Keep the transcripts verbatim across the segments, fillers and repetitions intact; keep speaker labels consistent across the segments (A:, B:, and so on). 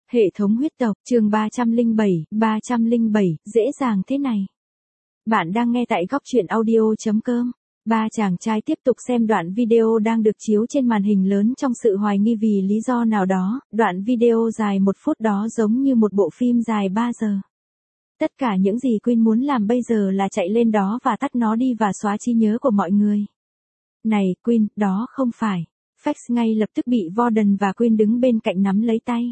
A: Hệ thống huyết tộc, chương ba trăm lẻ bảy, ba trăm lẻ bảy, dễ dàng thế này. Bạn đang nghe tại góc truyện audio chấm com. Ba chàng trai tiếp tục xem đoạn video đang được chiếu trên màn hình lớn trong sự hoài nghi vì lý do nào đó, đoạn video dài một phút đó giống như một bộ phim dài ba giờ. Tất cả những gì Queen muốn làm bây giờ là chạy lên đó và tắt nó đi và xóa trí nhớ của mọi người. Này, Queen, đó không phải. Fax ngay lập tức bị Warden và Queen đứng bên cạnh nắm lấy tay.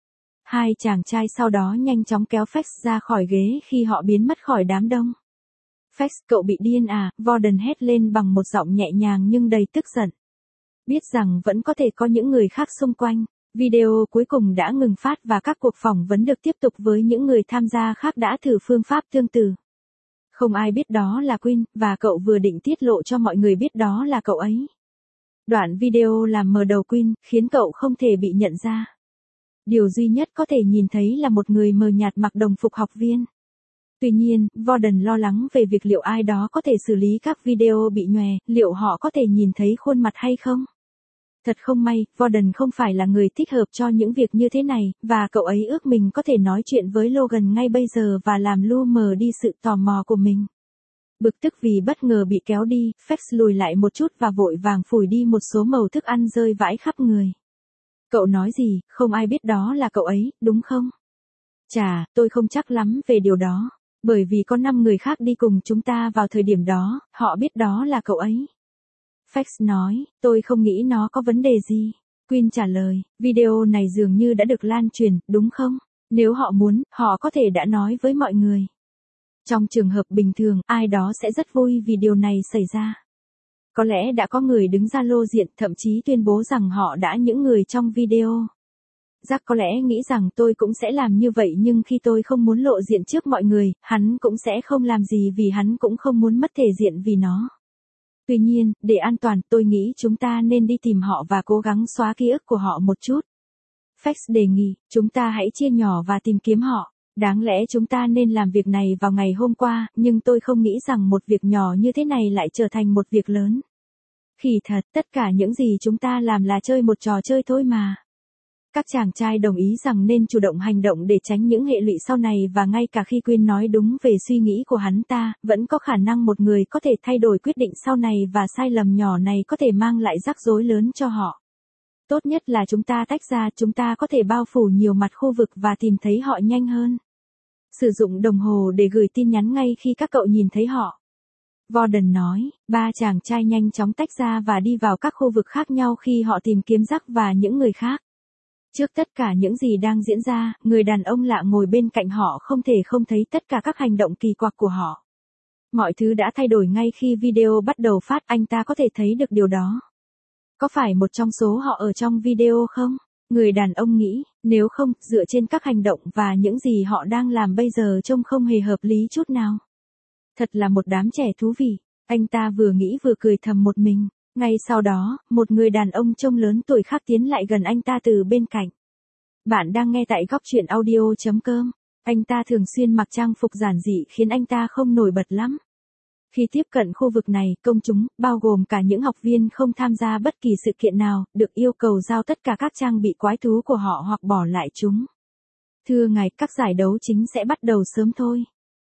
A: Hai chàng trai sau đó nhanh chóng kéo Fax ra khỏi ghế khi họ biến mất khỏi đám đông. Fax, cậu bị điên à, Warden hét lên bằng một giọng nhẹ nhàng nhưng đầy tức giận. Biết rằng vẫn có thể có những người khác xung quanh, video cuối cùng đã ngừng phát và các cuộc phỏng vấn được tiếp tục với những người tham gia khác đã thử phương pháp tương tự. Không ai biết đó là Queen, và cậu vừa định tiết lộ cho mọi người biết đó là cậu ấy. Đoạn video làm mờ đầu Queen, khiến cậu không thể bị nhận ra. Điều duy nhất có thể nhìn thấy là một người mờ nhạt mặc đồng phục học viên. Tuy nhiên, Warden lo lắng về việc liệu ai đó có thể xử lý các video bị nhòe, liệu họ có thể nhìn thấy khuôn mặt hay không. Thật không may, Warden không phải là người thích hợp cho những việc như thế này, và cậu ấy ước mình có thể nói chuyện với Logan ngay bây giờ và làm lu mờ đi sự tò mò của mình. Bực tức vì bất ngờ bị kéo đi, Fax lùi lại một chút và vội vàng phủi đi một số mẩu thức ăn rơi vãi khắp người. Cậu nói gì, không ai biết đó là cậu ấy, đúng không? Chà, tôi không chắc lắm về điều đó, bởi vì có năm người khác đi cùng chúng ta vào thời điểm đó, họ biết đó là cậu ấy. Fax nói, tôi không nghĩ nó có vấn đề gì. Queen trả lời, video này dường như đã được lan truyền, đúng không? Nếu họ muốn, họ có thể đã nói với mọi người. Trong trường hợp bình thường, ai đó sẽ rất vui vì điều này xảy ra. Có lẽ đã có người đứng ra lộ diện, thậm chí tuyên bố rằng họ đã những người trong video. Jack có lẽ nghĩ rằng tôi cũng sẽ làm như vậy, nhưng khi tôi không muốn lộ diện trước mọi người, hắn cũng sẽ không làm gì vì hắn cũng không muốn mất thể diện vì nó. Tuy nhiên, để an toàn, tôi nghĩ chúng ta nên đi tìm họ và cố gắng xóa ký ức của họ một chút. Fax đề nghị, chúng ta hãy chia nhỏ và tìm kiếm họ. Đáng lẽ chúng ta nên làm việc này vào ngày hôm qua, nhưng tôi không nghĩ rằng một việc nhỏ như thế này lại trở thành một việc lớn. Khỉ thật, tất cả những gì chúng ta làm là chơi một trò chơi thôi mà. Các chàng trai đồng ý rằng nên chủ động hành động để tránh những hệ lụy sau này, và ngay cả khi Queen nói đúng về suy nghĩ của hắn ta, vẫn có khả năng một người có thể thay đổi quyết định sau này và sai lầm nhỏ này có thể mang lại rắc rối lớn cho họ. Tốt nhất là chúng ta tách ra, chúng ta có thể bao phủ nhiều mặt khu vực và tìm thấy họ nhanh hơn. Sử dụng đồng hồ để gửi tin nhắn ngay khi các cậu nhìn thấy họ. Warden nói, ba chàng trai nhanh chóng tách ra và đi vào các khu vực khác nhau khi họ tìm kiếm Jack và những người khác. Trước tất cả những gì đang diễn ra, người đàn ông lạ ngồi bên cạnh họ không thể không thấy tất cả các hành động kỳ quặc của họ. Mọi thứ đã thay đổi ngay khi video bắt đầu phát, anh ta có thể thấy được điều đó. Có phải một trong số họ ở trong video không? Người đàn ông nghĩ, nếu không, dựa trên các hành động và những gì họ đang làm bây giờ trông không hề hợp lý chút nào. Thật là một đám trẻ thú vị, anh ta vừa nghĩ vừa cười thầm một mình. Ngay sau đó, một người đàn ông trông lớn tuổi khác tiến lại gần anh ta từ bên cạnh. Bạn đang nghe tại góc truyện audio chấm com. Anh ta thường xuyên mặc trang phục giản dị khiến anh ta không nổi bật lắm. Khi tiếp cận khu vực này, công chúng, bao gồm cả những học viên không tham gia bất kỳ sự kiện nào, được yêu cầu giao tất cả các trang bị quái thú của họ hoặc bỏ lại chúng. Thưa ngài, các giải đấu chính sẽ bắt đầu sớm thôi.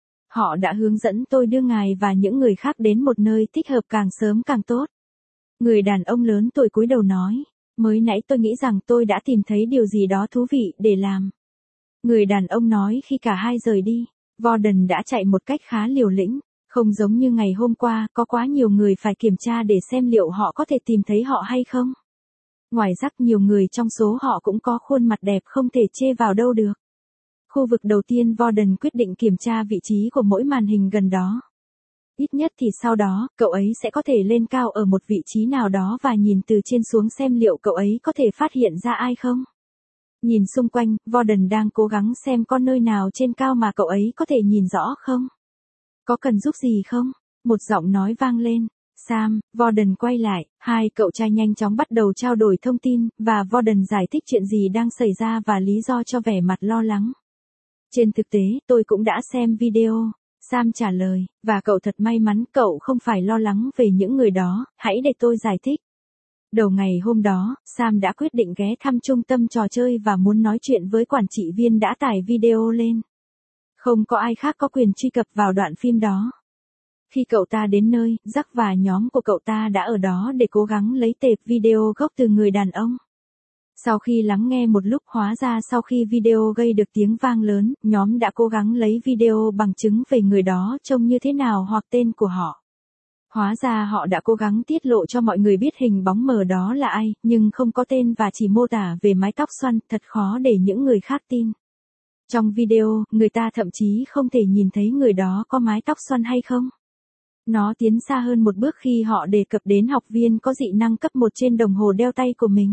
A: Họ đã hướng dẫn tôi đưa ngài và những người khác đến một nơi thích hợp càng sớm càng tốt. Người đàn ông lớn tuổi cúi đầu nói, mới nãy tôi nghĩ rằng tôi đã tìm thấy điều gì đó thú vị để làm. Người đàn ông nói khi cả hai rời đi, Warden đã chạy một cách khá liều lĩnh, không giống như ngày hôm qua, có quá nhiều người phải kiểm tra để xem liệu họ có thể tìm thấy họ hay không. Ngoài Jack, nhiều người trong số họ cũng có khuôn mặt đẹp không thể chê vào đâu được. Khu vực đầu tiên, Warden quyết định kiểm tra vị trí của mỗi màn hình gần đó. Ít nhất thì sau đó, cậu ấy sẽ có thể lên cao ở một vị trí nào đó và nhìn từ trên xuống xem liệu cậu ấy có thể phát hiện ra ai không. Nhìn xung quanh, Warden đang cố gắng xem có nơi nào trên cao mà cậu ấy có thể nhìn rõ không. Có cần giúp gì không? Một giọng nói vang lên. Sam, Warden quay lại, hai cậu trai nhanh chóng bắt đầu trao đổi thông tin, và Warden giải thích chuyện gì đang xảy ra và lý do cho vẻ mặt lo lắng. Trên thực tế, tôi cũng đã xem video. Sam trả lời, và cậu thật may mắn, cậu không phải lo lắng về những người đó, hãy để tôi giải thích. Đầu ngày hôm đó, Sam đã quyết định ghé thăm trung tâm trò chơi và muốn nói chuyện với quản trị viên đã tải video lên. Không có ai khác có quyền truy cập vào đoạn phim đó. Khi cậu ta đến nơi, Jack và nhóm của cậu ta đã ở đó để cố gắng lấy tệp video gốc từ người đàn ông. Sau khi lắng nghe một lúc, hóa ra sau khi video gây được tiếng vang lớn, nhóm đã cố gắng lấy video bằng chứng về người đó trông như thế nào hoặc tên của họ. Hóa ra họ đã cố gắng tiết lộ cho mọi người biết hình bóng mờ đó là ai, nhưng không có tên và chỉ mô tả về mái tóc xoăn, thật khó để những người khác tin. Trong video, người ta thậm chí không thể nhìn thấy người đó có mái tóc xoăn hay không. Nó tiến xa hơn một bước khi họ đề cập đến học viên có dị năng cấp một trên đồng hồ đeo tay của mình.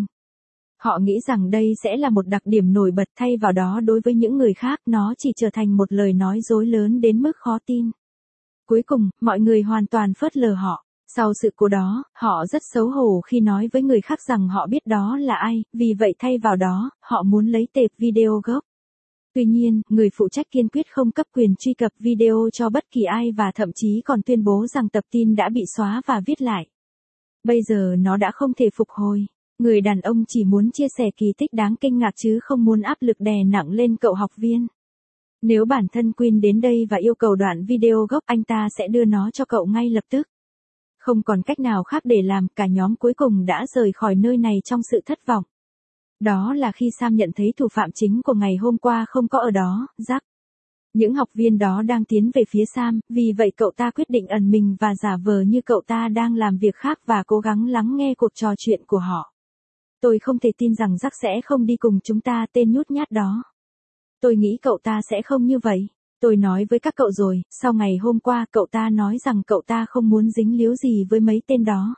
A: Họ nghĩ rằng đây sẽ là một đặc điểm nổi bật, thay vào đó đối với những người khác nó chỉ trở thành một lời nói dối lớn đến mức khó tin. Cuối cùng, mọi người hoàn toàn phớt lờ họ. Sau sự cố đó, họ rất xấu hổ khi nói với người khác rằng họ biết đó là ai, vì vậy thay vào đó, họ muốn lấy tệp video gốc. Tuy nhiên, người phụ trách kiên quyết không cấp quyền truy cập video cho bất kỳ ai và thậm chí còn tuyên bố rằng tập tin đã bị xóa và viết lại. Bây giờ nó đã không thể phục hồi. Người đàn ông chỉ muốn chia sẻ kỳ tích đáng kinh ngạc chứ không muốn áp lực đè nặng lên cậu học viên. Nếu bản thân Quinn đến đây và yêu cầu đoạn video gốc, anh ta sẽ đưa nó cho cậu ngay lập tức. Không còn cách nào khác để làm, cả nhóm cuối cùng đã rời khỏi nơi này trong sự thất vọng. Đó là khi Sam nhận thấy thủ phạm chính của ngày hôm qua không có ở đó, Jack. Những học viên đó đang tiến về phía Sam, vì vậy cậu ta quyết định ẩn mình và giả vờ như cậu ta đang làm việc khác và cố gắng lắng nghe cuộc trò chuyện của họ. Tôi không thể tin rằng Jack sẽ không đi cùng chúng ta, tên nhút nhát đó. Tôi nghĩ cậu ta sẽ không như vậy. Tôi nói với các cậu rồi, sau ngày hôm qua cậu ta nói rằng cậu ta không muốn dính líu gì với mấy tên đó.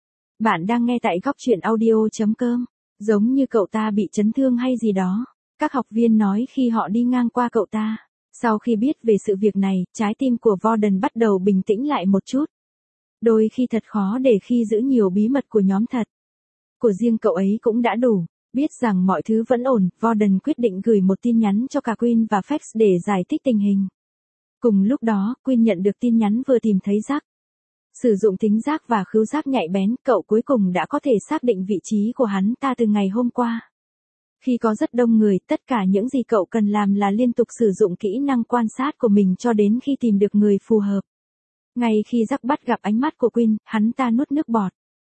A: Bạn đang nghe tại góc truyện audio chấm com. Giống như cậu ta bị chấn thương hay gì đó. Các học viên nói khi họ đi ngang qua cậu ta. Sau khi biết về sự việc này, trái tim của Vorden bắt đầu bình tĩnh lại một chút. Đôi khi thật khó để khi giữ nhiều bí mật của nhóm thật. Của riêng cậu ấy cũng đã đủ. Biết rằng mọi thứ vẫn ổn, Vorden quyết định gửi một tin nhắn cho cả Quinn và Fax để giải thích tình hình. Cùng lúc đó, Quinn nhận được tin nhắn vừa tìm thấy Jack. Sử dụng thính giác và khứu giác nhạy bén, cậu cuối cùng đã có thể xác định vị trí của hắn ta từ ngày hôm qua. Khi có rất đông người, tất cả những gì cậu cần làm là liên tục sử dụng kỹ năng quan sát của mình cho đến khi tìm được người phù hợp. Ngay khi Jack bắt gặp ánh mắt của Quinn, hắn ta nuốt nước bọt.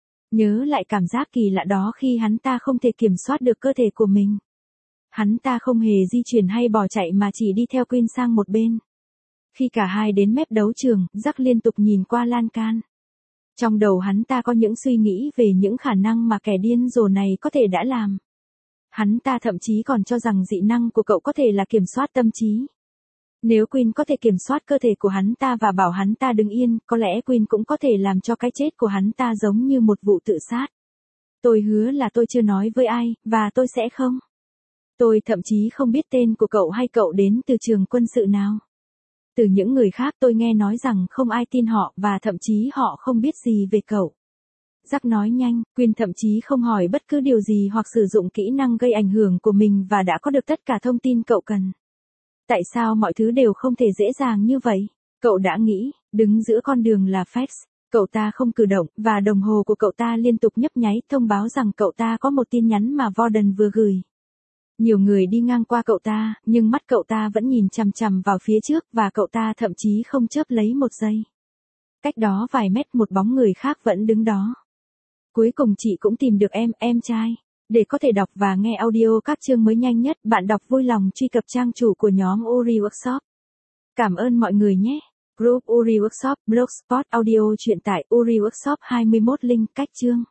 A: Nhớ lại cảm giác kỳ lạ đó khi hắn ta không thể kiểm soát được cơ thể của mình. Hắn ta không hề di chuyển hay bỏ chạy mà chỉ đi theo Quinn sang một bên. Khi cả hai đến mép đấu trường, Jack liên tục nhìn qua lan can. Trong đầu hắn ta có những suy nghĩ về những khả năng mà kẻ điên rồ này có thể đã làm. Hắn ta thậm chí còn cho rằng dị năng của cậu có thể là kiểm soát tâm trí. Nếu Quinn có thể kiểm soát cơ thể của hắn ta và bảo hắn ta đứng yên, có lẽ Quinn cũng có thể làm cho cái chết của hắn ta giống như một vụ tự sát. Tôi hứa là tôi chưa nói với ai, và tôi sẽ không. Tôi thậm chí không biết tên của cậu hay cậu đến từ trường quân sự nào. Từ những người khác tôi nghe nói rằng không ai tin họ và thậm chí họ không biết gì về cậu. Jack nói nhanh, Quinn thậm chí không hỏi bất cứ điều gì hoặc sử dụng kỹ năng gây ảnh hưởng của mình và đã có được tất cả thông tin cậu cần. Tại sao mọi thứ đều không thể dễ dàng như vậy? Cậu đã nghĩ, đứng giữa con đường là Fax. Cậu ta không cử động, và đồng hồ của cậu ta liên tục nhấp nháy thông báo rằng cậu ta có một tin nhắn mà Vorden vừa gửi. Nhiều người đi ngang qua cậu ta, nhưng mắt cậu ta vẫn nhìn chằm chằm vào phía trước và cậu ta thậm chí không chớp lấy một giây. Cách đó vài mét một bóng người khác vẫn đứng đó. Cuối cùng chị cũng tìm được em, em trai. Để có thể đọc và nghe audio các chương mới nhanh nhất, bạn đọc vui lòng truy cập trang chủ của nhóm Uri Workshop. Cảm ơn mọi người nhé. Group Uri Workshop, Blogspot, audio truyện tải Uri Workshop hai mươi mốt link cách chương.